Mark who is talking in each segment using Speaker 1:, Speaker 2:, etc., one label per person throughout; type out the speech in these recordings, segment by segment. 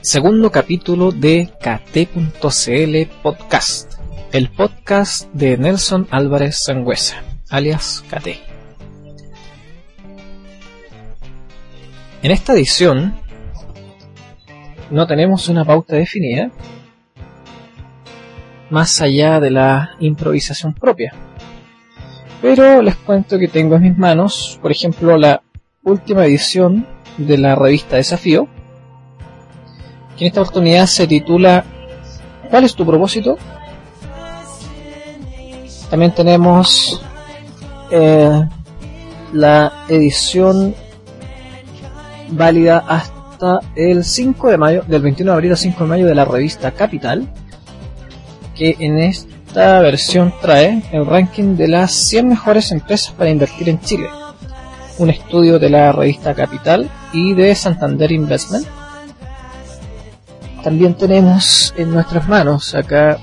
Speaker 1: Segundo capítulo de KT.cl Podcast, el podcast de Nelson Álvarez Sangüesa, alias KT. En esta edición no tenemos una pauta definida, más allá de la improvisación propia. Pero les cuento que tengo en mis manos, por ejemplo, la última edición de la revista Desafío, que en esta oportunidad se titula ¿Cuál es tu propósito? También tenemos la edición válida hasta el 5 de mayo, del 21 de abril al 5 de mayo, de la revista Capital, que en esta versión trae el ranking de las 100 mejores empresas para invertir en Chile, un estudio de la revista Capital y de Santander Investment. También tenemos en nuestras manos acá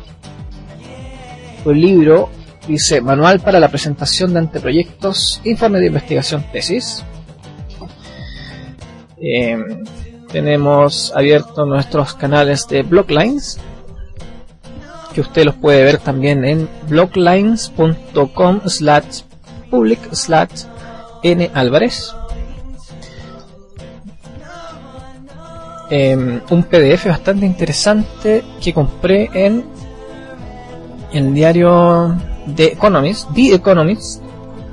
Speaker 1: un libro, dice Manual para la presentación de anteproyectos, informe de investigación, tesis. Tenemos abiertos nuestros canales de Bloglines, que usted los puede ver también en bloglines.com/public/nalvarez. Un PDF bastante interesante que compré en el diario The Economist,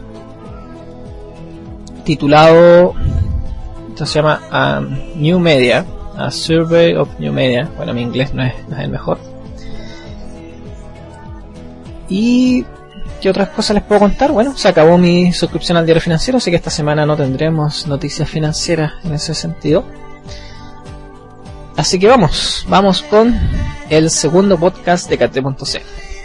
Speaker 1: titulado, esto se llama New Media, A Survey of New Media. Bueno, mi inglés no es el mejor. Y ¿qué otras cosas les puedo contar? Bueno, se acabó mi suscripción al diario financiero, así que esta semana no tendremos noticias financieras en ese sentido. Así que vamos con el segundo podcast de KT.cl.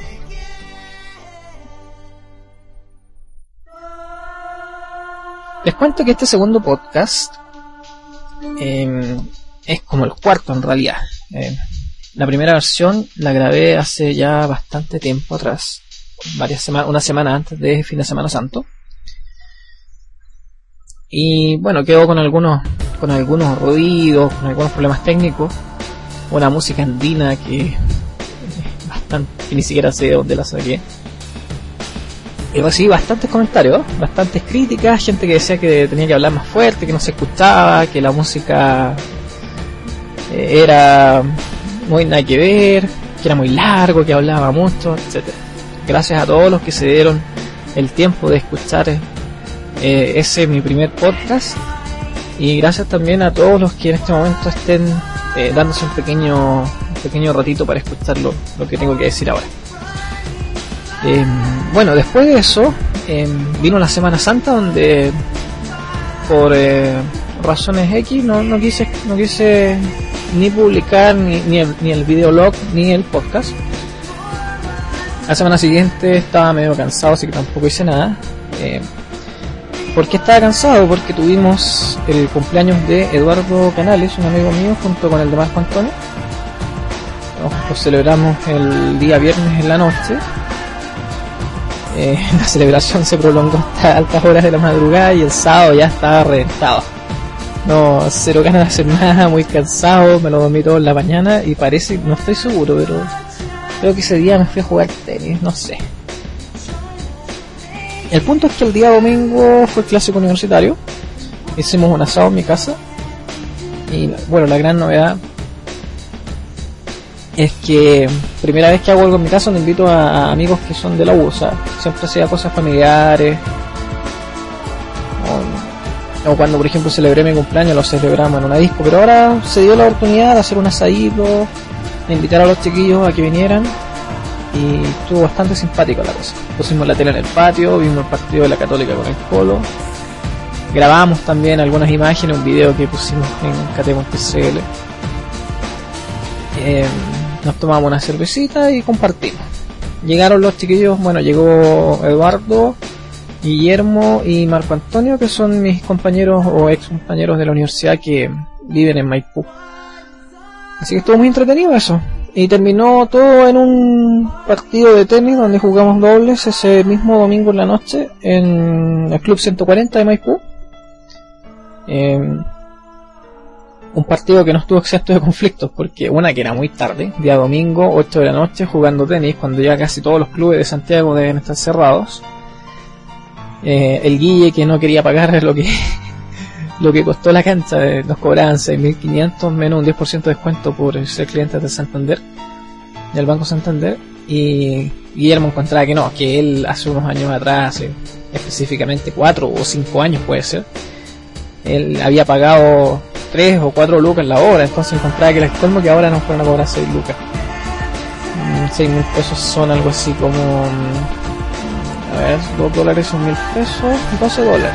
Speaker 1: Les cuento que este segundo podcast es como el cuarto en realidad. La primera versión la grabé hace ya bastante tiempo atrás, una semana antes de fin de Semana Santo. Y bueno, quedó con algunos ruidos, con algunos problemas técnicos, una música andina que ni siquiera sé de dónde la saqué. Y recibí bastantes comentarios, bastantes críticas, gente que decía que tenía que hablar más fuerte, que no se escuchaba, que la música era muy nada que ver, que era muy largo, que hablaba mucho, etcétera. Gracias a todos los que se dieron el tiempo de escuchar ese mi primer podcast, y gracias también a todos los que en este momento estén dándose un pequeño ratito para escuchar lo que tengo que decir ahora. Bueno, después de eso vino la Semana Santa, donde por razones X no quise ni publicar ni el videolog ni el podcast. La semana siguiente estaba medio cansado, así que tampoco hice nada. ¿Por qué estaba cansado? Porque tuvimos el cumpleaños de Eduardo Canales, un amigo mío, junto con el de Marco Antonio. Lo celebramos el día viernes en la noche. La celebración se prolongó hasta altas horas de la madrugada y el sábado ya estaba reventado. No, cero ganas de hacer nada, muy cansado, me lo dormí todo en la mañana y parece, no estoy seguro, pero creo que ese día me fui a jugar tenis, no sé. El punto es que el día domingo fue el clásico universitario, hicimos un asado en mi casa y bueno, la gran novedad es que primera vez que hago algo en mi casa me invito a amigos que son de la U, o sea, siempre hacía cosas familiares, o cuando por ejemplo celebré mi cumpleaños lo celebramos en una disco, pero ahora se dio la oportunidad de hacer un asadito, de invitar a los chiquillos a que vinieran y estuvo bastante simpático la cosa. Pusimos la tele en el patio, vimos el partido de la Católica con el Colo, grabamos también algunas imágenes, un video que pusimos en KT.cl, nos tomamos una cervecita y compartimos. Llegaron los chiquillos, bueno, llegó Eduardo, Guillermo y Marco Antonio, que son mis compañeros o ex compañeros de la universidad que viven en Maipú. Así que estuvo muy entretenido eso. Y terminó todo en un partido de tenis donde jugamos dobles ese mismo domingo en la noche en el Club 140 de Maipú. un partido que no estuvo exento de conflictos, porque una que era muy tarde, día domingo, 8 de la noche, jugando tenis, cuando ya casi todos los clubes de Santiago deben estar cerrados. El Guille, que no quería pagar lo que costó la cancha, nos cobraban 6.500 menos un 10% de descuento por ser clientes de Santander, del Banco Santander, y Guillermo encontraba que no, que él hace unos años atrás, específicamente 4 o 5 años puede ser, él había pagado 3 o 4 lucas la hora, entonces encontraba que el colmo que ahora nos fueron a cobrar 6 lucas. 6.000 pesos son algo así como, a ver, 2 dólares son 1.000 pesos, 12 dólares.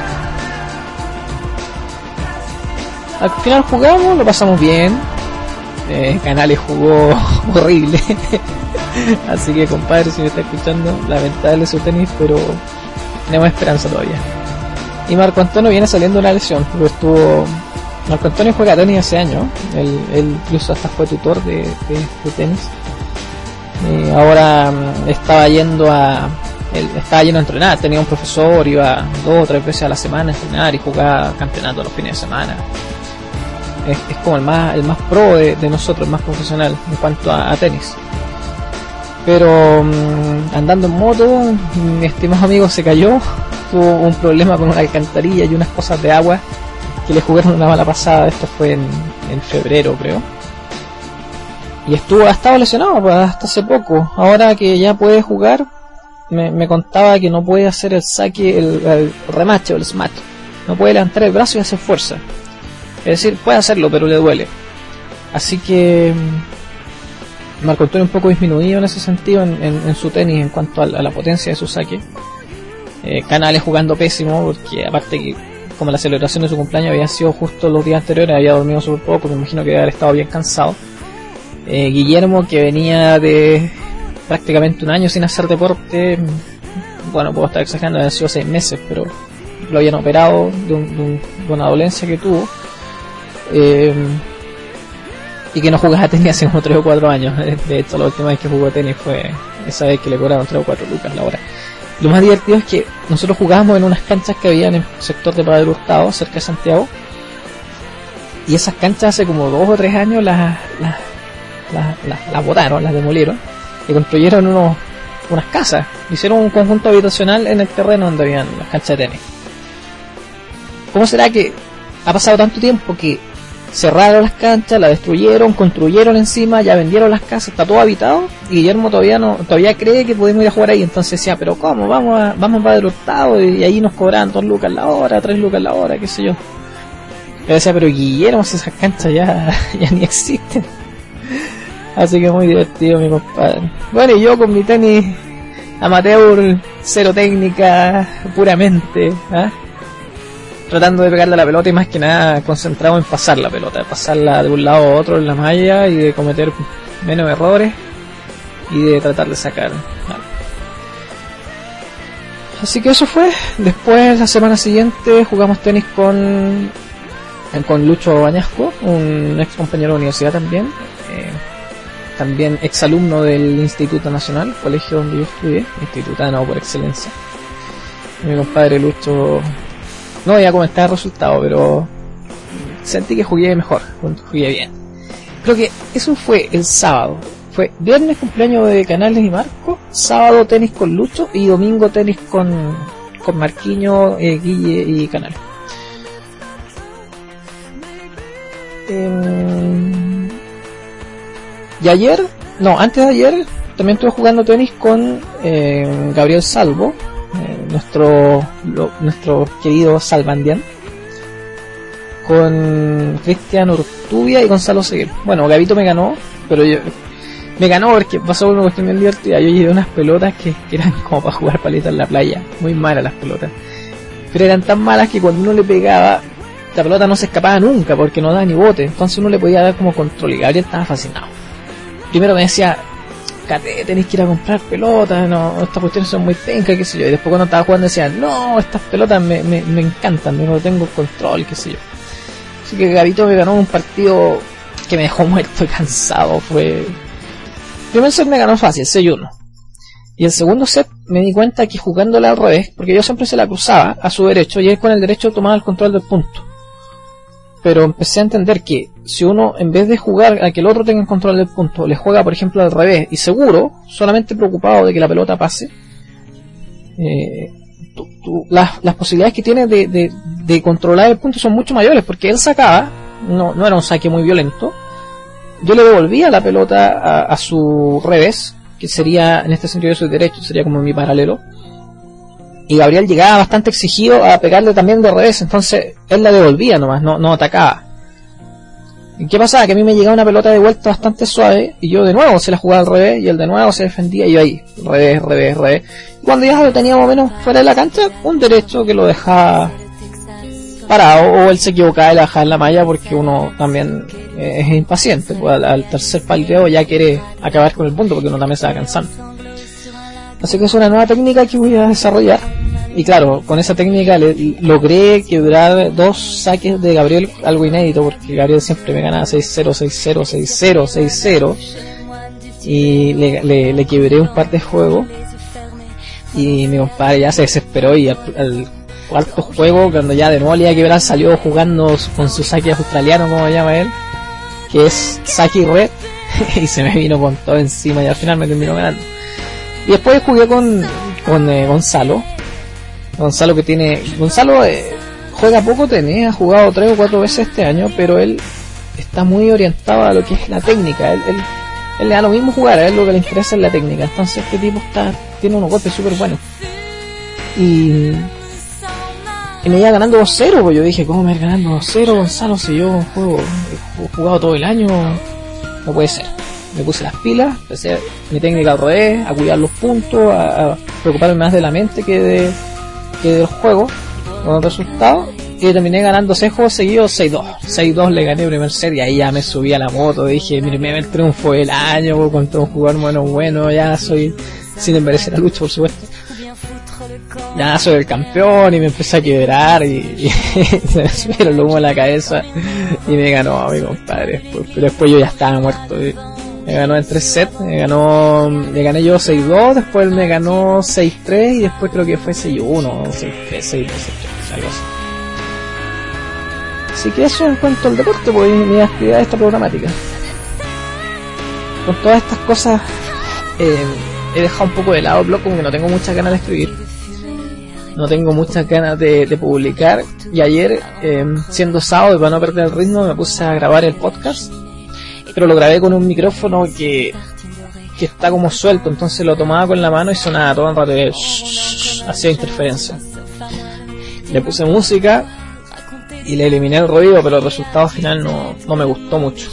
Speaker 1: Al final jugamos, lo pasamos bien. Canales jugó horrible. Así que compadre, si me está escuchando, lamentable su tenis, pero tenemos esperanza todavía. Y Marco Antonio viene saliendo de una lesión, porque Marco Antonio juega tenis hace años, él incluso hasta fue tutor de tenis. Ahora estaba yendo a entrenar, tenía un profesor, iba 2 o 3 veces a la semana a entrenar y jugaba campeonato los fines de semana. Es como el más pro de nosotros, el más profesional en cuanto a tenis. Pero andando en moto, mi estimado amigo se cayó, tuvo un problema con una alcantarilla y unas cosas de agua que le jugaron una mala pasada. Esto fue en febrero, creo. Y ha estado lesionado pues, hasta hace poco. Ahora que ya puede jugar, me contaba que no puede hacer el saque, el remache o el smash. No puede levantar el brazo y hacer fuerza. Es decir, puede hacerlo, pero le duele. Así que Marco Antonio un poco disminuido en ese sentido en su tenis en cuanto a la potencia de su saque. Canales jugando pésimo, porque aparte que como la celebración de su cumpleaños había sido justo los días anteriores, había dormido súper poco, me imagino que debe haber estado bien cansado. Guillermo, que venía de prácticamente un año sin hacer deporte, bueno, puedo estar exagerando, han sido 6 meses, pero lo habían operado de una dolencia que tuvo. Y que no jugaba tenis hace como 3 o 4 años. De hecho, la última vez que jugó tenis fue esa vez que le cobraron 3 o 4 lucas la hora. Lo más divertido es que nosotros jugábamos en unas canchas que había en el sector de Padre Hurtado, cerca de Santiago, y esas canchas hace como 2 o 3 años las botaron, las demolieron y construyeron unas casas, hicieron un conjunto habitacional en el terreno donde habían las canchas de tenis. ¿Cómo será que ha pasado tanto tiempo que cerraron las canchas, las destruyeron, construyeron encima, ya vendieron las casas, está todo habitado y Guillermo todavía cree que podemos ir a jugar ahí? Entonces decía, pero ¿cómo? Vamos a Padre Hurtado y ahí nos cobran 2 lucas la hora, 3 lucas la hora, qué sé yo. Yo decía, pero Guillermo, esas canchas ya ni existen. Así que muy divertido mi compadre. Bueno, y yo con mi tenis amateur, cero técnica, puramente, tratando de pegarle a la pelota y más que nada concentrado en pasar la pelota, pasarla de un lado a otro en la malla y de cometer menos errores y de tratar de sacar. Así que eso fue. Después, la semana siguiente, jugamos tenis con Lucho Bañasco, un ex compañero de universidad también ex alumno del Instituto Nacional, colegio donde yo estudié, institutano por excelencia. Mi compadre Lucho, no voy a comentar el resultado, pero sentí que jugué mejor, jugué bien. Creo que eso fue el sábado. Fue viernes cumpleaños de Canales y Marco, sábado tenis con Lucho y domingo tenis con Marquiño, Guille y Canales. Y antes de ayer, también estuve jugando tenis con Gabriel Salvo, nuestro querido Salvandian, con Cristian Urtubia y Gonzalo Seguel. Bueno, Gabito me ganó, pero me ganó porque pasó una cuestión bien divertida. Yo llevé unas pelotas que eran como para jugar palitas en la playa, muy malas las pelotas, pero eran tan malas que cuando uno le pegaba, la pelota no se escapaba nunca porque no daba ni bote, entonces uno le podía dar como control y Gabriel estaba fascinado. Primero me decía, Cate, tenés que ir a comprar pelotas, no, estas cuestiones son muy pencas, qué sé yo. Y después cuando estaba jugando decía, no, estas pelotas me encantan, no tengo control, qué sé yo. Así que Gabito me ganó un partido que me dejó muerto y cansado. El primer set me ganó fácil, 6-1. Y el segundo set me di cuenta que jugándola al revés, porque yo siempre se la cruzaba a su derecho y él con el derecho tomaba el control del punto. pero empecé a entender que si uno, en vez de jugar a que el otro tenga el control del punto, le juega por ejemplo al revés y seguro, solamente preocupado de que la pelota pase, las posibilidades que tiene de controlar el punto son mucho mayores, porque él sacaba, no era un saque muy violento, yo le devolvía la pelota a su revés, que sería, en este sentido yo soy derecho, sería como mi paralelo, y Gabriel llegaba bastante exigido a pegarle también de revés, entonces él la devolvía nomás, no atacaba. ¿Y qué pasaba? Que a mí me llegaba una pelota de vuelta bastante suave, y yo de nuevo se la jugaba al revés, y él de nuevo se defendía, y yo ahí, revés. Y cuando ya lo tenía más o menos fuera de la cancha, un derecho que lo dejaba parado, o él se equivocaba y la dejaba en la malla, porque uno también es impaciente, pues al tercer paldeo ya quiere acabar con el punto, porque uno también se va cansando. Así que es una nueva técnica que voy a desarrollar. Y claro, con esa técnica logré quebrar 2 saques de Gabriel, algo inédito, porque Gabriel siempre me ganaba 6-0, 6-0, 6-0, 6-0. Y le quebré un par de juegos. Y mi compadre ya se desesperó y al cuarto juego, cuando ya de nuevo le iba a quebrar, salió jugando con su saque australiano, como llama él, que es saque red, y se me vino con todo encima y al final me terminó ganando. Y después jugué con Gonzalo que juega poco tenis, ha jugado 3 o 4 veces este año, pero él está muy orientado a lo que es la técnica. Él le da lo mismo jugar, a él lo que le interesa es la técnica. Entonces este tipo tiene unos golpes súper buenos. Y me iba ganando 2-0, pues yo dije, ¿cómo me voy ganando 2-0, Gonzalo? Si yo he jugado todo el año, no puede ser. Me puse las pilas, empecé mi técnica al revés, a cuidar los puntos, a preocuparme más de la mente que de los juegos, con el resultado, y terminé ganando 6 juegos seguidos, 6-2. 6-2 le gané el primer set y ahí ya me subí a la moto, dije, mi primer triunfo del año, contra un jugador bueno, ya soy, sin desmerecer la lucha por supuesto, ya soy el campeón, y me empecé a quebrar y se me subieron el humo en la cabeza y me ganó a mi compadre, pero después yo ya estaba muerto. Me ganó en 3 sets, le gané yo 6-2, después él me ganó 6-3 y después creo que fue 6-1, 6-3, 6-2, 6-3, algo así. Así que eso en cuanto al deporte, pues mi actividad está programática. Con todas estas cosas he dejado un poco de lado el blog, como que no tengo muchas ganas de escribir. No tengo muchas ganas de publicar, y ayer, siendo sábado y para no perder el ritmo, me puse a grabar el podcast. Pero lo grabé con un micrófono que está como suelto, entonces lo tomaba con la mano y sonaba todo el rato y hacía interferencia. Le puse música y le eliminé el ruido, pero el resultado final no me gustó mucho.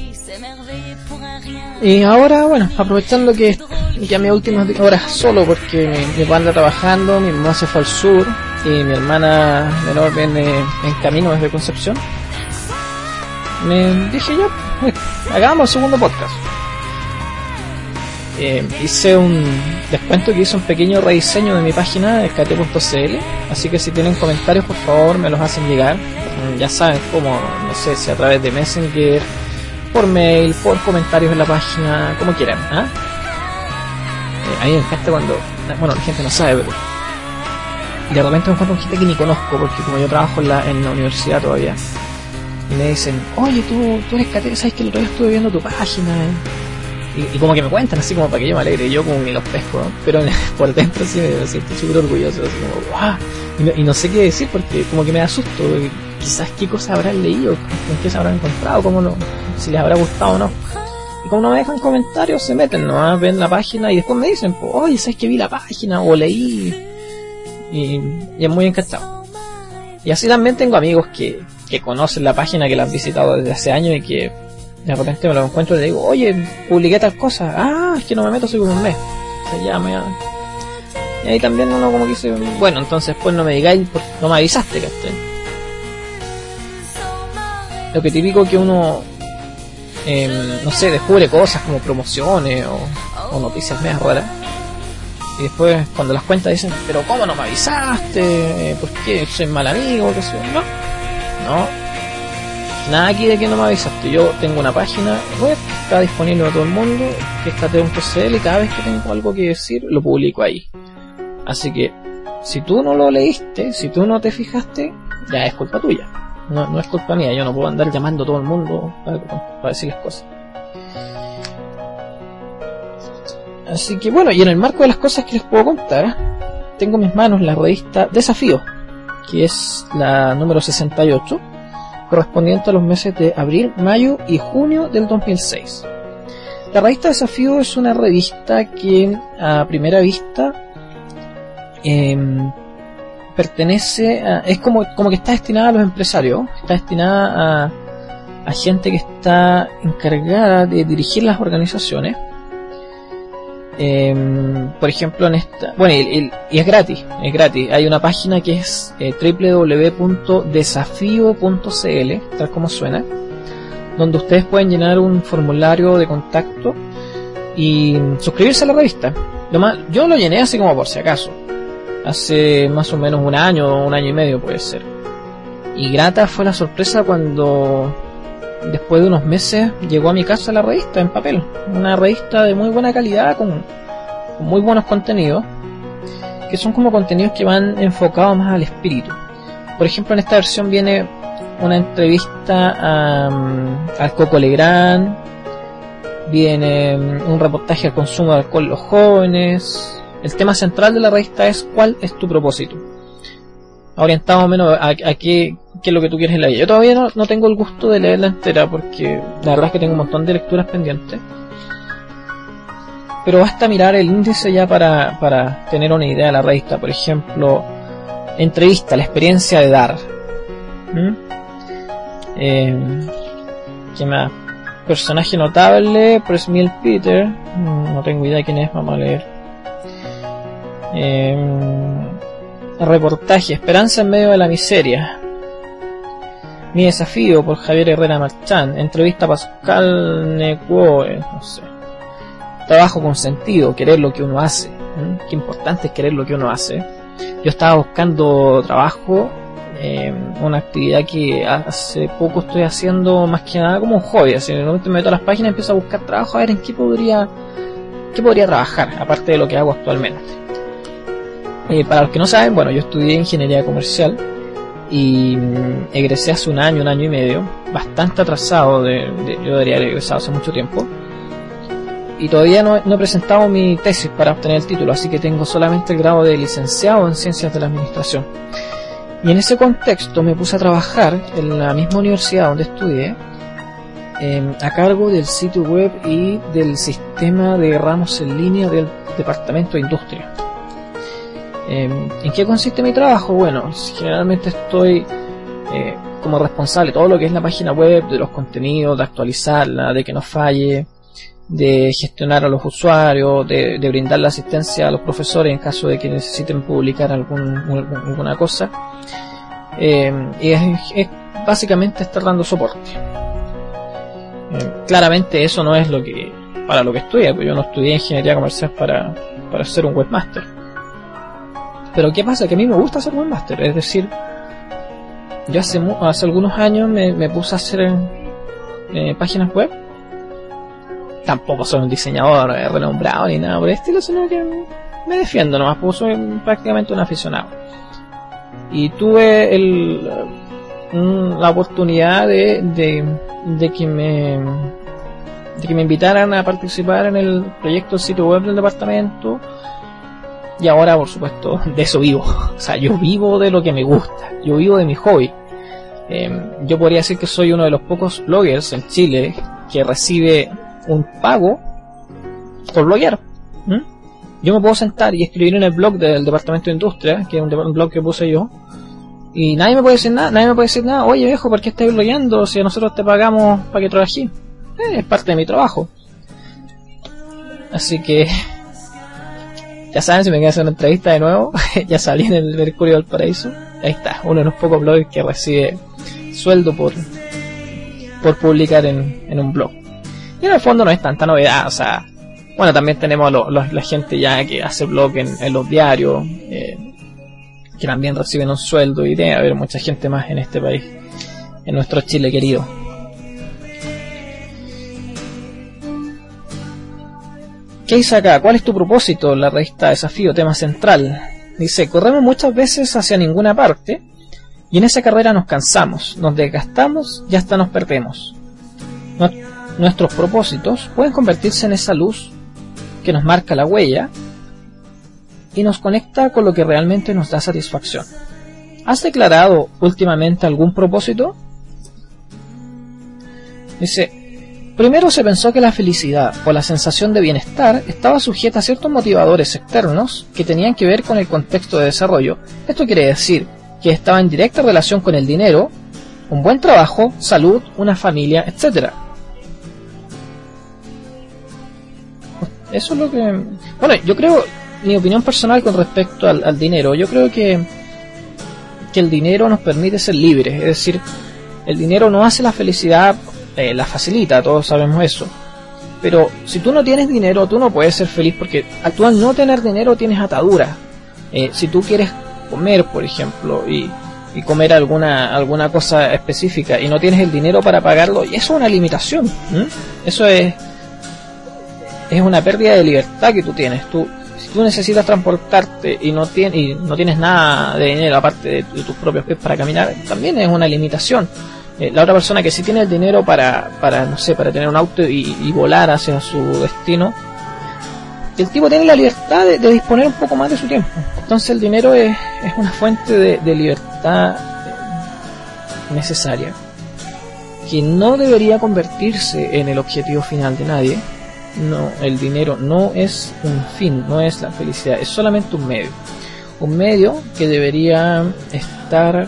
Speaker 1: Y ahora, bueno, aprovechando que ya mis últimas horas solo, porque mi papá anda trabajando, mi mamá se fue al sur y mi hermana menor viene en camino desde Concepción, me dije ya, hagamos el segundo podcast. Les cuento que hice un pequeño rediseño de mi página, escate.cl, así que si tienen comentarios, por favor me los hacen llegar. Ya saben cómo, no sé si a través de Messenger, por mail, por comentarios en la página, como quieran. A mí me encanta cuando, bueno, la gente no sabe, pero de repente me encuentro con gente que ni conozco, porque como yo trabajo en la universidad todavía, y me dicen, oye, tú eres Cate, ¿sabes que el otro día estuve viendo tu página? Y como que me cuentan así como para que yo me alegre, y yo como que los pesco, ¿no? Pero por dentro sí me siento súper orgulloso, así como, ¡guau! Y no sé qué decir, porque como que me da susto, quizás qué cosas habrán leído, con qué se habrán encontrado, cómo no, si les habrá gustado o no. Y como no me dejan comentarios, se meten, ¿no? Ven la página y después me dicen, oye, ¿sabes que vi la página? O leí, y es muy encantado. Y así también tengo amigos que conocen la página, que la han visitado desde hace años y que de repente me lo encuentro y le digo, oye, publiqué tal cosa, es que no me meto hace como un mes, o sea, y ahí también uno como que dice, bueno, entonces pues no me digáis, no me avisaste, ¿cachai? Lo que típico que uno no sé, descubre cosas como promociones o noticias medias raras, y después cuando las cuentas dicen, pero ¿cómo no me avisaste? ¿Por qué? ¿Soy mal amigo? ¿Qué sé yo? No, nada aquí de que no me avisaste. Yo tengo una página web que está disponible para todo el mundo, que es Cateo.cl, y cada vez que tengo algo que decir lo publico ahí. Así que si tú no lo leíste, si tú no te fijaste, ya es culpa tuya. no es culpa mía, yo no puedo andar llamando a todo el mundo para decirles cosas. Así que bueno, y en el marco de las cosas que les puedo contar, tengo en mis manos la revista Desafío, que es la número 68, correspondiente a los meses de abril, mayo y junio del 2006. La revista Desafío es una revista que a primera vista pertenece a, es como que está destinada a los empresarios, está destinada a gente que está encargada de dirigir las organizaciones. Por ejemplo, en esta, bueno, y es gratis, hay una página que es www.desafio.cl, tal como suena, donde ustedes pueden llenar un formulario de contacto y suscribirse a la revista. Yo lo llené así como por si acaso, hace más o menos un año y medio puede ser, y grata fue la sorpresa cuando después de unos meses llegó a mi casa la revista en papel, una revista de muy buena calidad con muy buenos contenidos, que son como contenidos que van enfocados más al espíritu. Por ejemplo, en esta versión viene una entrevista al Coco Legrand, viene un reportaje al consumo de alcohol en los jóvenes. El tema central de la revista es ¿cuál es tu propósito? Orientado más o menos a qué es lo que tú quieres en la vida. Yo todavía no tengo el gusto de leerla entera, porque la verdad es que tengo un montón de lecturas pendientes, pero basta mirar el índice ya para tener una idea de la revista. Por ejemplo, entrevista, la experiencia de dar. ¿Qué más? Personaje notable, Presmiel Peter, no tengo idea de quién es, vamos a leer. Reportaje, Esperanza en medio de la miseria. Mi desafío, por Javier Herrera Marchán. Entrevista a Pascal Necoe, no sé. Trabajo con sentido, querer lo que uno hace. Qué importante es querer lo que uno hace. Yo estaba buscando trabajo, una actividad que hace poco estoy haciendo más que nada como un hobby. Así, en el momento me meto a las páginas y empiezo a buscar trabajo, a ver en qué podría trabajar, aparte de lo que hago actualmente. Para los que no saben, bueno, yo estudié ingeniería comercial y egresé hace un año y medio, bastante atrasado, yo debería haber egresado hace mucho tiempo, y todavía no he presentado mi tesis para obtener el título, así que tengo solamente el grado de licenciado en Ciencias de la Administración. Y en ese contexto me puse a trabajar en la misma universidad donde estudié, a cargo del sitio web y del sistema de ramos en línea del Departamento de Industria. ¿En qué consiste mi trabajo? Bueno, generalmente estoy como responsable de todo lo que es la página web, de los contenidos, de actualizarla, de que no falle, de gestionar a los usuarios, de brindar la asistencia a los profesores en caso de que necesiten publicar alguna cosa. Y es básicamente estar dando soporte. Claramente eso no es para lo que estudié, porque yo no estudié ingeniería comercial para ser un webmaster. Pero ¿qué pasa? Que a mí me gusta ser webmaster, es decir, yo hace algunos años me puse a hacer páginas web. Tampoco soy un diseñador renombrado ni nada por el estilo, sino que me defiendo nomás, porque soy prácticamente un aficionado. Y tuve la oportunidad de que me invitaran a participar en el proyecto del sitio web del departamento. Y ahora, por supuesto, de eso vivo. O sea, yo vivo de lo que me gusta, yo vivo de mi hobby. Yo podría decir que soy uno de los pocos bloggers en Chile que recibe un pago por bloguear. Yo me puedo sentar y escribir en el blog del Departamento de Industria, que es un blog que puse yo, y nadie me puede decir nada. Oye viejo, ¿por qué estás blogueando si nosotros te pagamos para que trabajes? Es parte de mi trabajo. Así que ya saben, si me quieren hacer una entrevista de nuevo, ya salí en el Mercurio del Paraíso. Ahí está, uno de los pocos blogs que recibe sueldo por publicar en un blog. Y en el fondo no es tanta novedad, o sea, bueno, también tenemos la gente ya que hace blog en los diarios, que también reciben un sueldo, y debe haber mucha gente más en este país, en nuestro Chile querido. ¿Qué dice acá? ¿Cuál es tu propósito? La revista Desafío, tema central. Dice, corremos muchas veces hacia ninguna parte Y en esa carrera nos cansamos, nos desgastamos y hasta nos perdemos. Nuestros propósitos pueden convertirse en esa luz que nos marca la huella y nos conecta con lo que realmente nos da satisfacción. ¿Has declarado últimamente algún propósito? Dice, primero se pensó que la felicidad o la sensación de bienestar estaba sujeta a ciertos motivadores externos que tenían que ver con el contexto de desarrollo. Esto quiere decir que estaba en directa relación con el dinero, un buen trabajo, salud, una familia, etc. Eso es lo que... Bueno, yo creo, mi opinión personal con respecto al dinero, yo creo que el dinero nos permite ser libres, es decir, el dinero no hace la felicidad, la facilita, todos sabemos eso, pero si tú no tienes dinero, tú no puedes ser feliz, porque al no tener dinero tienes ataduras. Si tú quieres comer, por ejemplo, y comer alguna cosa específica y no tienes el dinero para pagarlo, y eso es una limitación, eso es una pérdida de libertad que tú tienes. Si tú necesitas transportarte y no tienes nada de dinero aparte de tus propios pies para caminar, también es una limitación. La otra persona que sí tiene el dinero para no sé, para tener un auto y volar hacia su destino, el tipo tiene la libertad de disponer un poco más de su tiempo. Entonces el dinero es una fuente de libertad necesaria, que no debería convertirse en el objetivo final de nadie. No, el dinero no es un fin, no es la felicidad, es solamente un medio que debería estar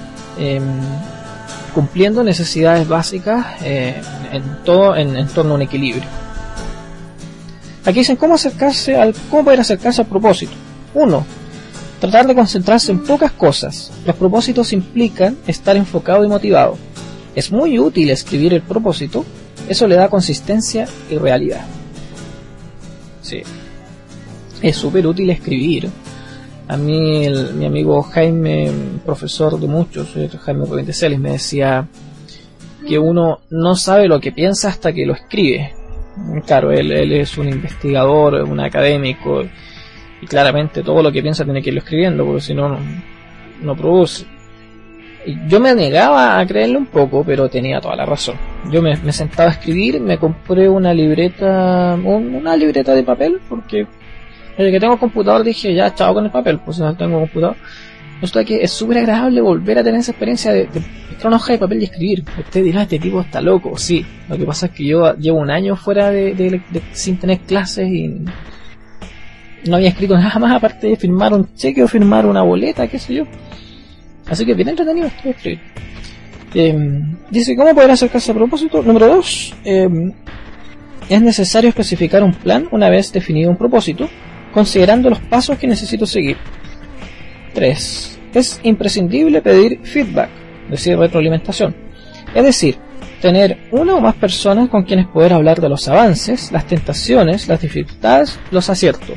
Speaker 1: cumpliendo necesidades básicas en torno a un equilibrio. Aquí dicen cómo poder acercarse al propósito. 1. Tratar de concentrarse en pocas cosas. Los propósitos implican estar enfocado y motivado. Es muy útil escribir el propósito. Eso le da consistencia y realidad. Sí, es súper útil escribir. A mí mi amigo Jaime, profesor de muchos, Jaime Rodríguez, me decía que uno no sabe lo que piensa hasta que lo escribe. Claro, él es un investigador, un académico, y claramente todo lo que piensa tiene que irlo escribiendo, porque si no, no produce. Yo me negaba a creerle un poco, pero tenía toda la razón. Yo me sentaba a escribir, me compré una libreta de papel, porque desde que tengo computador dije, ya, chao con el papel, pues no tengo computador. Resulta que es súper agradable volver a tener esa experiencia de estar una hoja de papel y escribir. Usted dirá, este tipo está loco. Sí, lo que pasa es que yo llevo un año fuera sin tener clases y no había escrito nada más aparte de firmar un cheque o firmar una boleta, qué sé yo. Así que bien entretenido estoy escribir. Dice, ¿cómo poder acercarse a propósito? Número 2. Es necesario especificar un plan una vez definido un propósito, considerando los pasos que necesito seguir. 3. Es imprescindible pedir feedback, es decir, retroalimentación. Es decir, tener una o más personas con quienes poder hablar de los avances, las tentaciones, las dificultades, los aciertos.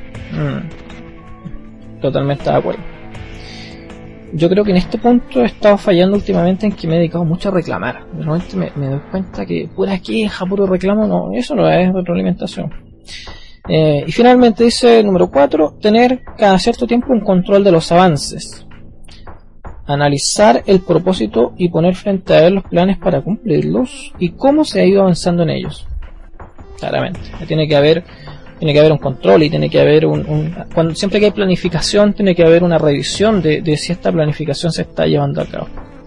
Speaker 1: Totalmente de acuerdo. Yo creo que en este punto he estado fallando últimamente en que me he dedicado mucho a reclamar. Realmente me doy cuenta que pura queja, puro reclamo, no, eso no es retroalimentación. Y finalmente dice número 4, tener cada cierto tiempo un control de los avances. Analizar el propósito y poner frente a él los planes para cumplirlos y cómo se ha ido avanzando en ellos. Claramente, tiene que haber un control y tiene que haber siempre que hay planificación tiene que haber una revisión de si esta planificación se está llevando a cabo.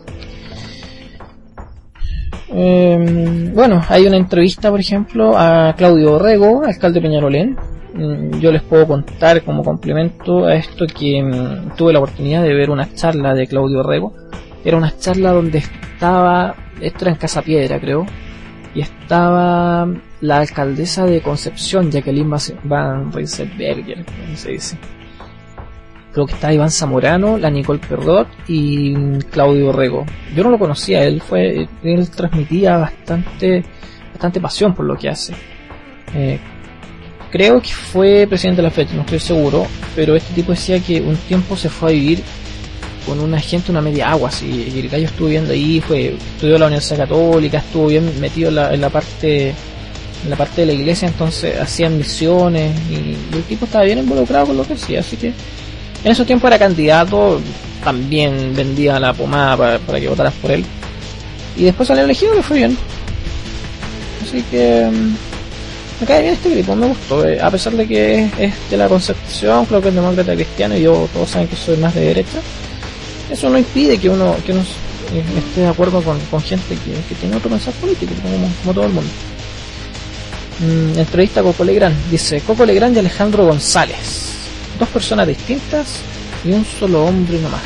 Speaker 1: Bueno, hay una entrevista, por ejemplo, a Claudio Orrego, alcalde de Peñalolén. Yo les puedo contar como complemento a esto que tuve la oportunidad de ver una charla de Claudio Orrego. Era una charla donde esto era en Casa Piedra, creo, y estaba la alcaldesa de Concepción, Jacqueline Van Rieselberger, como se dice. Creo que estaba Iván Zamorano, la Nicole Perdot y Claudio Orrego. Yo no lo conocía, él transmitía bastante pasión por lo que hace. Creo que fue presidente de la FED, no estoy seguro, pero este tipo decía que un tiempo se fue a vivir con una gente, una media agua, así, y el gallo estuvo viviendo ahí, estudió en la Universidad Católica, estuvo bien metido en la parte de la iglesia, entonces hacían misiones y el tipo estaba bien involucrado con lo que hacía, así que En esos tiempos era candidato, también vendía la pomada para que votaras por él. Y después salió elegido y le fue bien. Así que me cae bien este grupo, me gustó. A pesar de que es de la Concepción, creo que es demócrata cristiano y yo, todos saben que soy más de derecha. Eso no impide que uno esté de acuerdo con gente que tiene otro mensaje político, como todo el mundo. Entrevista a Coco Legrand. Dice Coco Legrand y Alejandro González, dos personas distintas y un solo hombre nomás.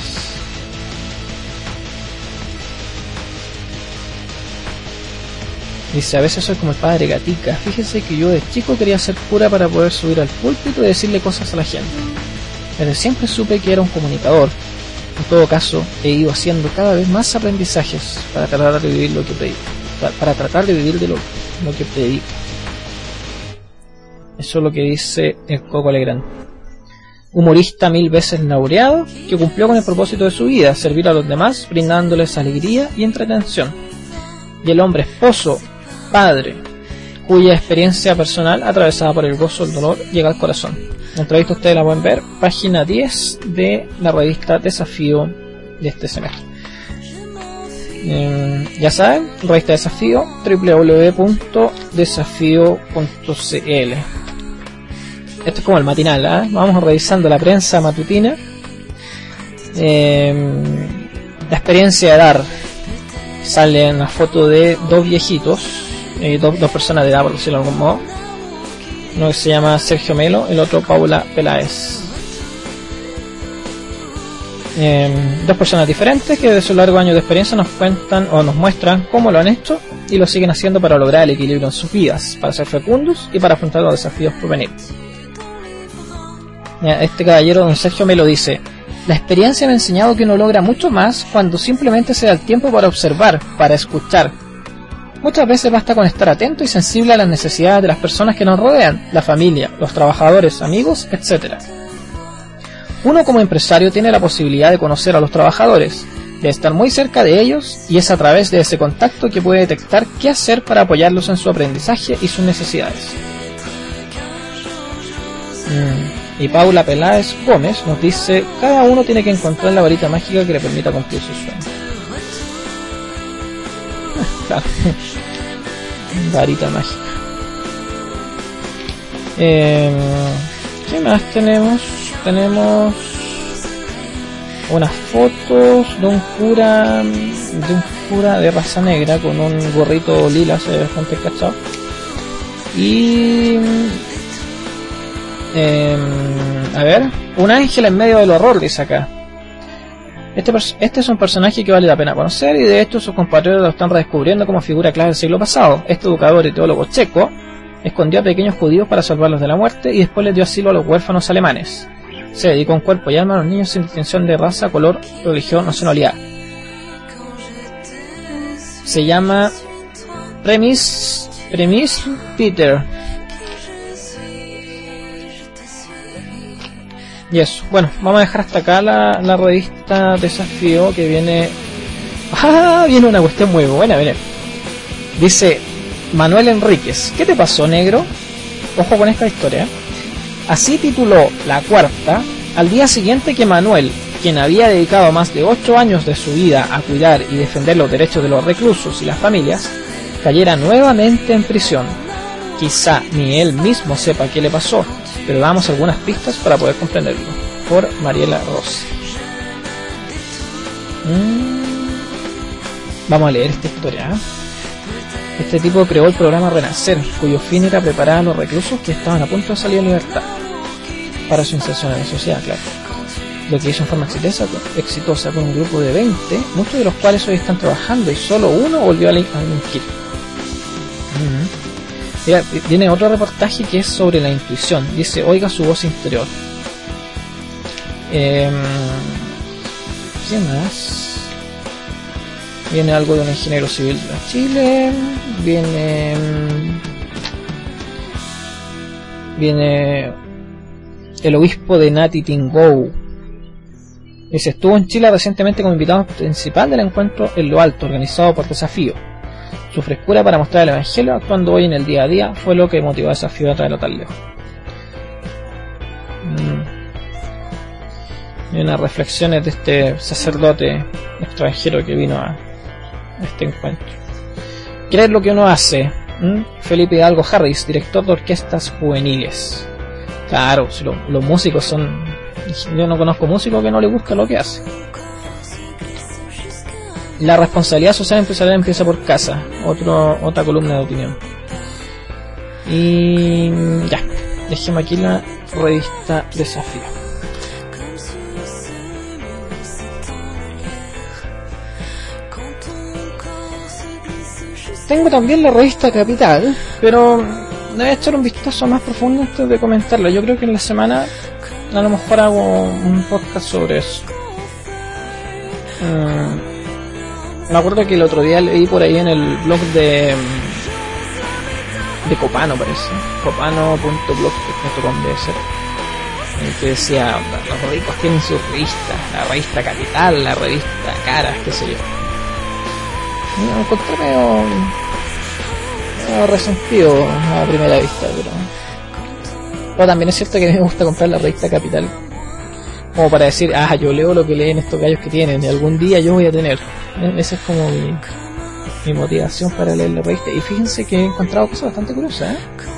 Speaker 1: Dice, a veces soy como el padre Gatica. Fíjese que yo de chico quería ser cura para poder subir al púlpito y decirle cosas a la gente. Desde siempre supe que era un comunicador. En todo caso, he ido haciendo cada vez más aprendizajes para tratar de vivir lo que predico. Para tratar de vivir de lo que predico. Eso es lo que dice el Coco Legrand. Humorista 1000 veces laureado, que cumplió con el propósito de su vida, servir a los demás, brindándoles alegría y entretención. Y el hombre esposo, padre, cuya experiencia personal, atravesada por el gozo, el dolor, llega al corazón. La entrevista ustedes la pueden ver, página 10 de la revista Desafío de este semestre. Ya saben, revista Desafío, www.desafío.cl. Esto es como el matinal, ¿eh? Vamos revisando la prensa matutina. La experiencia de dar. Sale una foto de dos viejitos, dos personas de edad, por decirlo de algún modo. Uno que se llama Sergio Melo, el otro Paula Peláez. Dos personas diferentes que de sus largos años de experiencia nos cuentan o nos muestran cómo lo han hecho y lo siguen haciendo para lograr el equilibrio en sus vidas, para ser fecundos y para afrontar los desafíos por venir. Este caballero, don Sergio Melo, dice: la experiencia me ha enseñado que uno logra mucho más cuando simplemente se da el tiempo para observar, para escuchar. Muchas veces basta con estar atento y sensible a las necesidades de las personas que nos rodean, la familia, los trabajadores, amigos, etc. Uno como empresario tiene la posibilidad de conocer a los trabajadores, de estar muy cerca de ellos, y es a través de ese contacto que puede detectar qué hacer para apoyarlos en su aprendizaje y sus necesidades. Y Paula Peláez Gómez nos dice: cada uno tiene que encontrar la varita mágica que le permita cumplir sus sueños. Claro. Varita mágica. ¿Qué más tenemos? Tenemos unas fotos de un cura de raza negra con un gorrito lila, se ve bastante cachado. Y a ver, un ángel en medio del horror, dice acá. Este es un personaje que vale la pena conocer, y de hecho sus compatriotas lo están redescubriendo como figura clave del siglo pasado. Este educador y teólogo checo escondió a pequeños judíos para salvarlos de la muerte y después les dio asilo a los huérfanos alemanes. Se dedicó en cuerpo y alma a los niños sin distinción de raza, color, religión o nacionalidad. Se llama Premis Peter. Y eso, bueno, vamos a dejar hasta acá la revista Desafío, que viene... viene una cuestión muy buena, miren. Dice Manuel Enríquez: ¿qué te pasó, negro? Ojo con esta historia. Así tituló La Cuarta al día siguiente que Manuel, quien había dedicado más de 8 años de su vida a cuidar y defender los derechos de los reclusos y las familias, cayera nuevamente en prisión. Quizá ni él mismo sepa qué le pasó, pero damos algunas pistas para poder comprenderlo. Por Mariela Rossi. Vamos a leer esta historia. Este tipo creó el programa Renacer, cuyo fin era preparar a los reclusos que estaban a punto de salir a libertad para su inserción en la sociedad, claro. Lo que hizo en forma exitosa con un grupo de 20, muchos de los cuales hoy están trabajando, y solo uno volvió a delinquir. Mira, viene otro reportaje que es sobre la intuición. Dice: oiga su voz interior. ¿Qué más? Viene algo de un ingeniero civil de Chile. Viene el obispo de Nati Tingou. Dice: estuvo en Chile recientemente como invitado principal del encuentro En lo Alto, organizado por Desafío. Su frescura para mostrar el evangelio, actuando hoy en el día a día, fue lo que motivó a Desafío a traerlo tan lejos. y unas reflexiones de este sacerdote extranjero que vino a este encuentro. ¿Qué es lo que uno hace? Felipe Hidalgo Harris, director de orquestas juveniles. Claro, si los músicos son... Yo no conozco músico que no le gusta lo que hace. La responsabilidad social empresarial empieza por casa. Otra columna de opinión. Y ya, dejemos aquí la revista Desafío. Tengo también la revista Capital, pero voy a echar un vistazo más profundo antes de comentarlo. Yo creo que en la semana a lo mejor hago un podcast sobre eso. Me acuerdo que el otro día leí por ahí en el blog de Copano, parece, copano.blogspot.com debe ser, que decía, los ricos tienen sus revistas, la revista Capital, la revista Caras, qué sé yo. Me encontré medio resentido a primera vista, pero también es cierto que a mí me gusta comprar la revista Capital como para decir, yo leo lo que leen estos gallos que tienen y algún día yo voy a tener. Esa es como mi motivación para leer la revista. Y fíjense que he encontrado cosas bastante curiosas,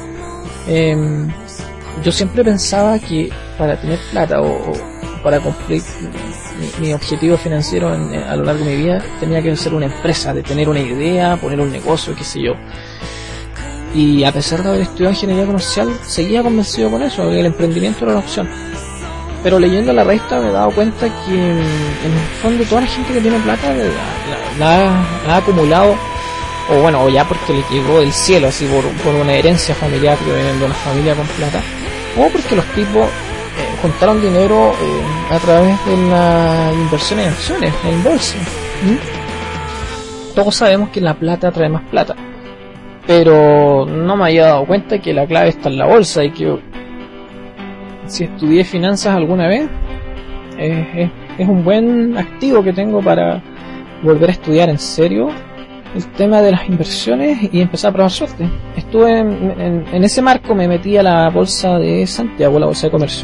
Speaker 1: yo siempre pensaba que para tener plata o para cumplir mi objetivo financiero a lo largo de mi vida tenía que ser una empresa, de tener una idea, poner un negocio, qué sé yo. Y a pesar de haber estudiado ingeniería comercial, seguía convencido con eso, que el emprendimiento era la opción. Pero leyendo la revista me he dado cuenta que en el fondo toda la gente que tiene plata la ha acumulado, o ya porque le llegó del cielo, así por una herencia familiar, que vienen de una familia con plata, o porque los tipos juntaron dinero a través de la inversión en acciones, en bolsa. Todos sabemos que la plata trae más plata, pero no me había dado cuenta que la clave está en la bolsa, y que si estudié finanzas alguna vez, es un buen activo que tengo para volver a estudiar en serio el tema de las inversiones y empezar a probar suerte. Estuve en ese marco, me metí a la bolsa de Santiago, la bolsa de comercio,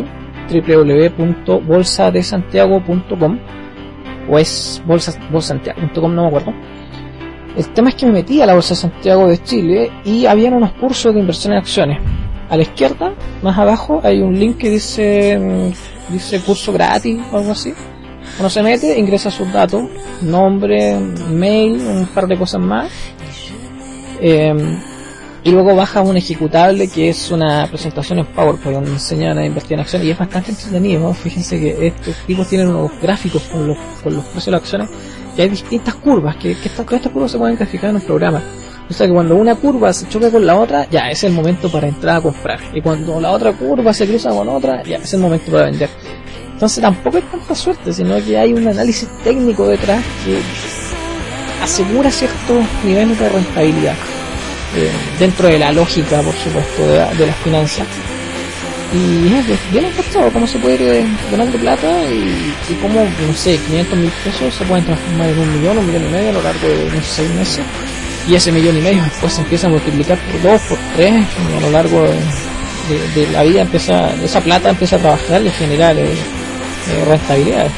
Speaker 1: www.bolsadesantiago.com, o es bolsasantiago.com, no me acuerdo. El tema es que me metí a la bolsa de Santiago de Chile y habían unos cursos de inversión en acciones. A la izquierda, más abajo, hay un link que dice curso gratis o algo así. Uno se mete, ingresa sus datos, nombre, mail, un par de cosas más, y luego baja un ejecutable que es una presentación en PowerPoint donde enseñan a invertir en acciones, y es bastante entretenido, ¿no? Fíjense que estos tipos tienen unos gráficos con los precios de las acciones, y hay distintas curvas, todas estas curvas se pueden graficar en un programa. O sea que cuando una curva se choca con la otra, ya es el momento para entrar a comprar. Y cuando la otra curva se cruza con otra, ya es el momento para vender. Entonces tampoco es tanta suerte, sino que hay un análisis técnico detrás que asegura ciertos niveles de rentabilidad, dentro de la lógica, por supuesto, de las finanzas. Y es bien encontrado cómo se puede ir ganando plata y cómo, no sé, 500.000 pesos se pueden transformar en 1 millón, 1,5 millones a lo largo de unos 6 meses. Y ese 1,5 millones después se empieza a multiplicar por 2, por 3, y a lo largo de la vida esa plata empieza a trabajar y generar rentabilidad.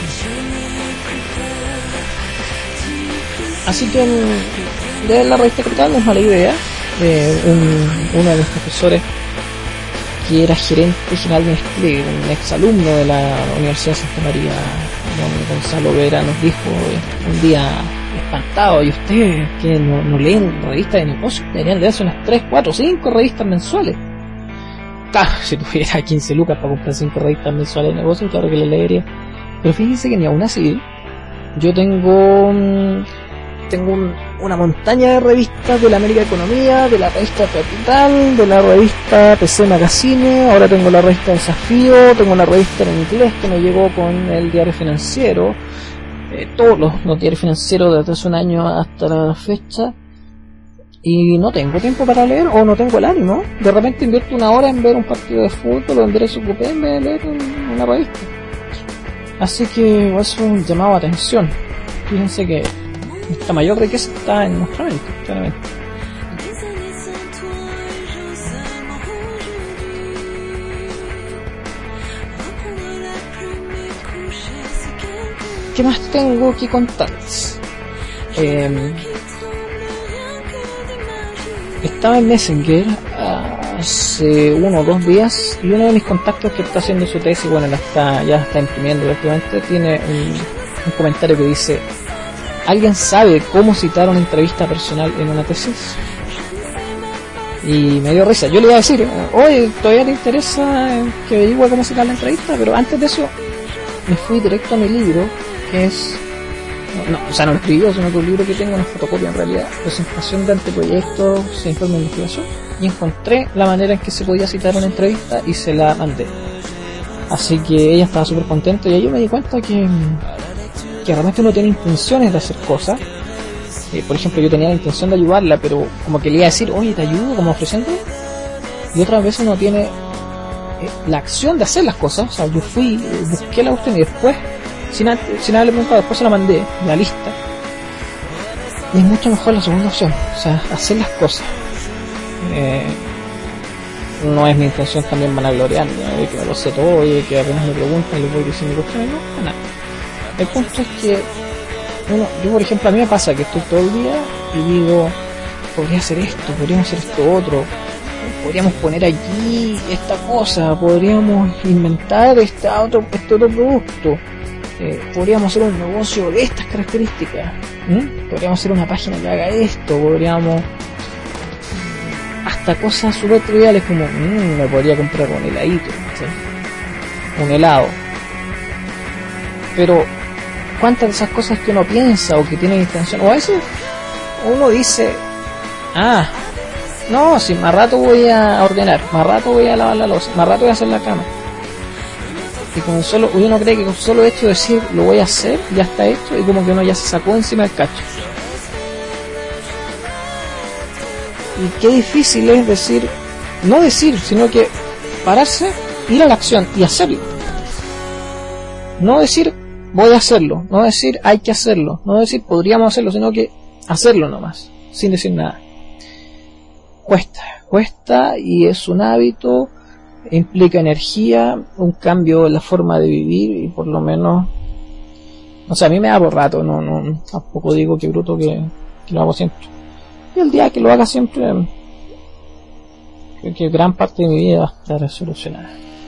Speaker 1: Así que de la revista Capital no es mala idea. Uno de los profesores que era gerente general de Nestlé, un exalumno de la Universidad de Santa María, don Gonzalo Vera, nos dijo un día espantado: ¿y ustedes que no leen revistas de negocios? Deberían leerse unas 3, 4, 5 revistas mensuales. Claro, si tuviera 15 lucas para comprar 5 revistas mensuales de negocios, claro que le leería. Pero fíjense que ni aún así, yo tengo una montaña de revistas de la América Economía, de la revista Capital, de la revista PC Magazine, ahora tengo la revista Desafío, tengo una revista en inglés que me llegó con el diario financiero, todos los diarios financieros desde hace un año hasta la fecha, y no tengo tiempo para leer, o no tengo el ánimo. De repente invierto 1 hora en ver un partido de fútbol o en ver SQP en vez de leer una revista. Así que eso es un llamado a atención. Fíjense que nuestra mayor riqueza está en nuestra mente, claramente. ¿Qué más tengo que contarles? Estaba en Messenger hace 1 o 2 días y uno de mis contactos que está haciendo su tesis, bueno, ya está imprimiendo prácticamente, tiene un comentario que dice: ¿alguien sabe cómo citar una entrevista personal en una tesis? Y me dio risa. Yo le iba a decir: oye, ¿todavía te interesa que averigüe cómo citar la entrevista? Pero antes de eso me fui directo a mi libro, que es... no lo escribí yo, sino que un libro que tengo, una fotocopia en realidad, presentación de anteproyectos e informe de investigación, y encontré la manera en que se podía citar una entrevista y se la mandé. Así que ella estaba súper contenta y ahí yo me di cuenta que realmente uno tiene intenciones de hacer cosas. Por ejemplo, yo tenía la intención de ayudarla, pero como que le iba a decir: oye, te ayudo, como ofreciendo. Y otras veces uno tiene la acción de hacer las cosas. O sea, yo fui, busqué la cuestión y después, sin haberle preguntado, después se la mandé, la lista. Y es mucho mejor la segunda opción, o sea, hacer las cosas. No es mi intención también vanagloriarme, que me lo sé todo y que apenas me preguntan le voy diciendo cuestiones, no, nada. El punto es que yo por ejemplo, a mí me pasa que estoy todo el día y digo: podría hacer esto, podríamos hacer esto otro, podríamos poner aquí esta cosa, podríamos inventar este otro producto, podríamos hacer un negocio de estas características, podríamos hacer una página que haga esto, podríamos hasta cosas súper triviales como me podría comprar un heladito, ¿sí? Un helado. Pero cuántas de esas cosas que uno piensa o que tiene intención, o a veces uno dice: no, si más rato voy a ordenar, más rato voy a lavar la loza, más rato voy a hacer la cama. Y con uno cree que con solo hecho de decir lo voy a hacer, ya está hecho, y como que uno ya se sacó encima el cacho. Y qué difícil es decir, no decir, sino que pararse, ir a la acción y hacerlo. No decir voy a hacerlo, no decir hay que hacerlo, no decir podríamos hacerlo, sino que hacerlo nomás, sin decir nada. Cuesta y es un hábito, implica energía, un cambio en la forma de vivir, y por lo menos, o sea, a mí me da por rato, no tampoco digo que bruto que lo hago siempre. Y el día que lo haga siempre, creo que gran parte de mi vida va a estar solucionada.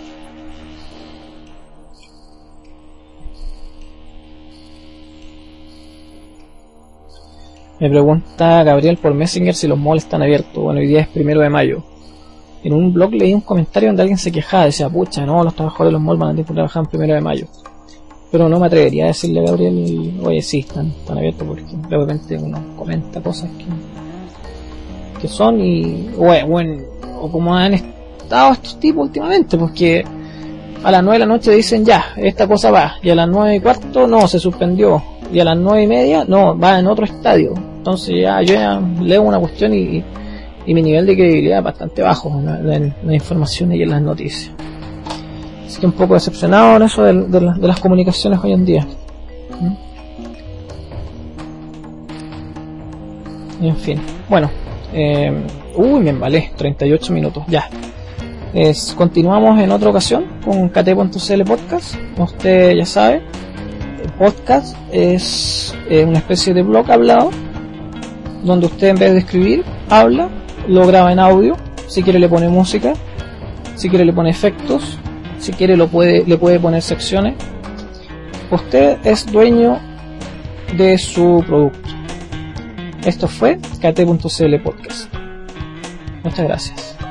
Speaker 1: Me pregunta Gabriel por Messenger si los malls están abiertos. Bueno, hoy día es 1 de mayo. En un blog leí un comentario donde alguien se quejaba, decía: pucha, no, los trabajadores de los malls van a tener que trabajar en 1 de mayo. Pero no me atrevería a decirle a Gabriel: oye, sí, están abiertos, porque de repente uno comenta cosas que son o como han estado estos tipos últimamente, porque a las 9 de la noche dicen: ya, esta cosa va, y a las 9:15 no, se suspendió, y a las 9:30 no, va en otro estadio. Entonces yo ya leo una cuestión y mi nivel de credibilidad es bastante bajo en las informaciones y en las noticias. Así que un poco decepcionado en eso de las comunicaciones hoy en día. Y en fin, bueno, me embalé, 38 minutos, ya. Continuamos en otra ocasión con KT.cl Podcast. Usted ya sabe, el podcast es una especie de blog hablado, donde usted en vez de escribir, habla, lo graba en audio. Si quiere le pone música, si quiere le pone efectos, si quiere le puede poner secciones. Usted es dueño de su producto. Esto fue KT.cl Podcast. Muchas gracias.